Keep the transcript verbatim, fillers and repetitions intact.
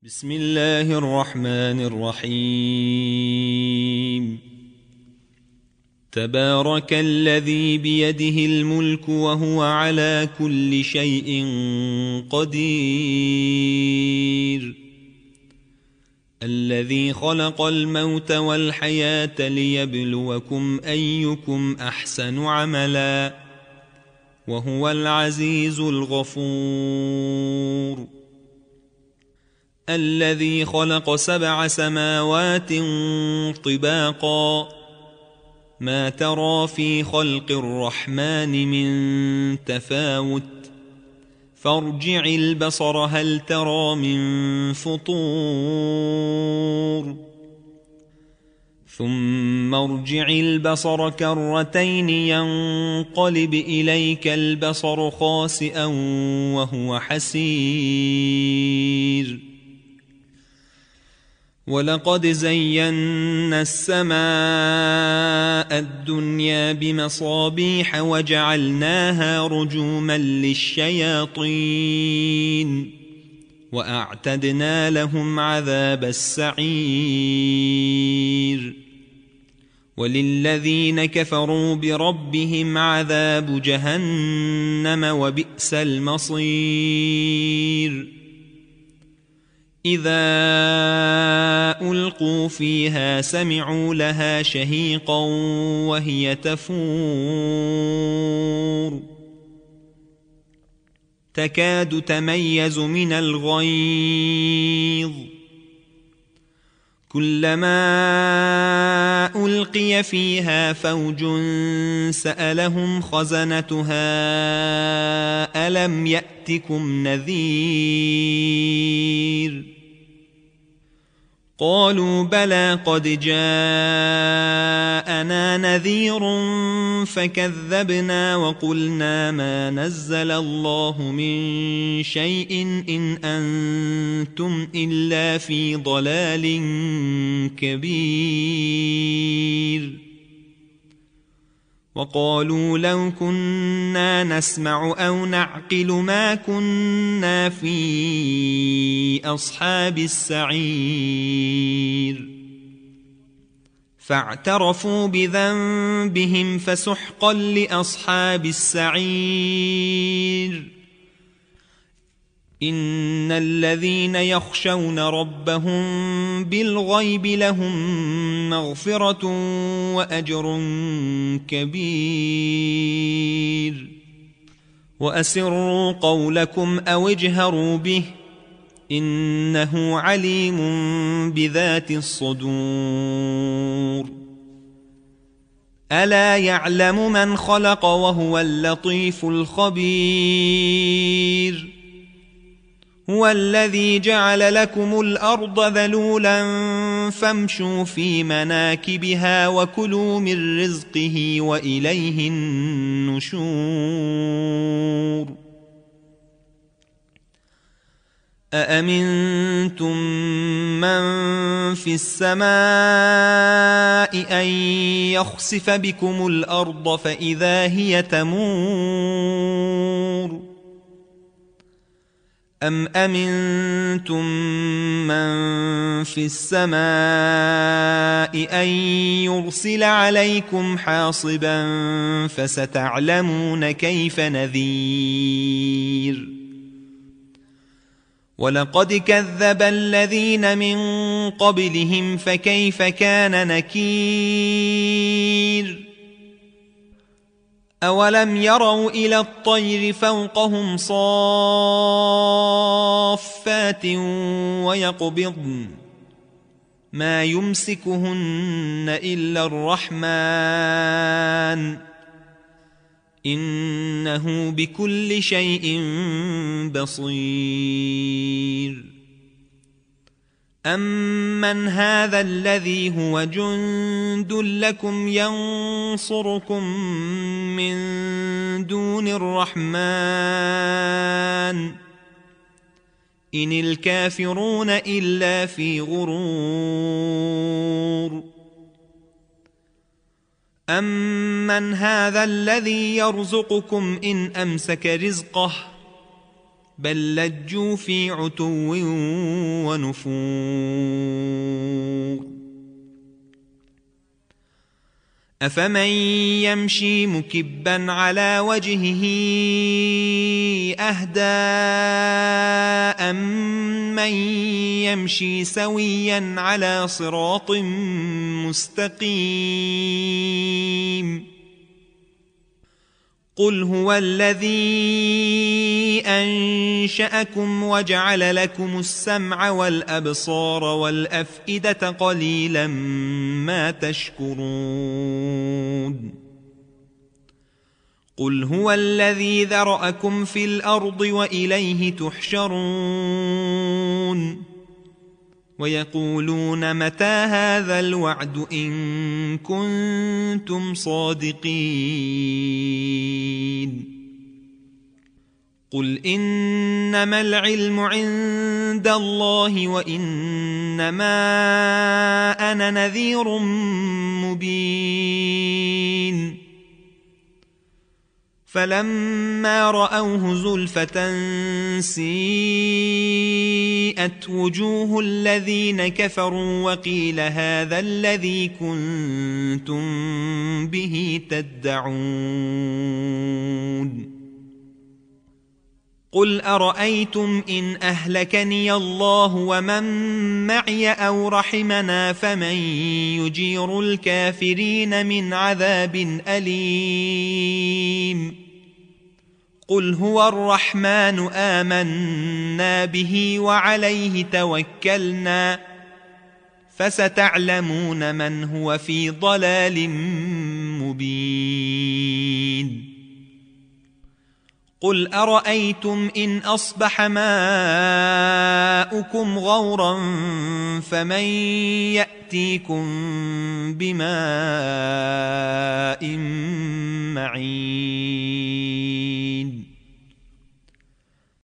بسم الله الرحمن الرحيم. تبارك الذي بيده الملك وهو على كل شيء قدير، الذي خلق الموت والحياة ليبلوكم أيكم أحسن عملا، وهو العزيز الغفور. الذي خلق سبع سماوات طباقا، ما ترى في خلق الرحمن من تفاوت، فارجع البصر هل ترى من فطور، ثم ارجع البصر كرتين ينقلب إليك البصر خاسئا وهو حسير. ولقد زينا السماء الدنيا بمصابيح وجعلناها رجوما للشياطين، وأعتدنا لهم عذاب السعير. وللذين كفروا بربهم عذاب جهنم وبئس المصير. إذا ألقوا فيها سمعوا لها شهيقا وهي تفور، تكاد تميز من الغيظ، كلما ألقي فيها فوج سألهم خزنتها ألم يأتكم نذير؟ قالوا بلى قد جاءنا نذير فكذبنا وقلنا ما نزل الله من شيء إن أنتم إلا في ضلال كبير. وقالوا لو كنا نسمع أو نعقل ما كنا في أصحاب السعير. فاعترفوا بذنبهم فسحقا لأصحاب السعير. إن الذين يخشون ربهم بالغيب لهم مغفرة وأجر كبير. وأسروا قولكم أو اجهروا به إنه عليم بذات الصدور. ألا يعلم من خلق وهو اللطيف الخبير. هو الذي جعل لكم الأرض ذلولا فامشوا في مناكبها وكلوا من رزقه وإليه النشور. أأمنتم من في السماء أن يخسف بكم الأرض فإذا هي تمور، أم أمنتم من في السماء أن يرسل عليكم حاصبا فستعلمون كيف نذير. ولقد كذب الذين من قبلهم فكيف كان نكير. أولم يروا إلى الطير فوقهم صافات ويقبضن ما يمسكهن إلا الرحمن إنه بكل شيء بصير. أمن هذا الذي هو جند لكم ينصركم من دون الرحمن إن الكافرون إلا في غرور. أمن هذا الذي يرزقكم إن أمسك رزقه بل لجوا في عتو ونفور أفمن يمشي مكبا على وجهه أهدى أمن يمشي سويا على صراط مستقيم قل هو الذي أنشأكم وجعل لكم السمع والأبصار والأفئدة قليلا ما تشكرون قل هو الذي ذرأكم في الأرض وإليه تحشرون ويقولون متى هذا الوعد إن كنتم صادقين قل إنما العلم عند الله وإنما أنا نذير مبين فلما رأوه زلفة سيئت وجوه الذين كفروا وقيل هذا الذي كنتم به تدعون قل أرأيتم إن أهلكني الله ومن معي أو رحمنا فمن يجير الكافرين من عذاب أليم قل هو الرحمن آمنا به وعليه توكلنا فستعلمون من هو في ضلال مبين قل أرأيتم إن أصبح ماؤكم غورا فمن يأتيكم بماء معين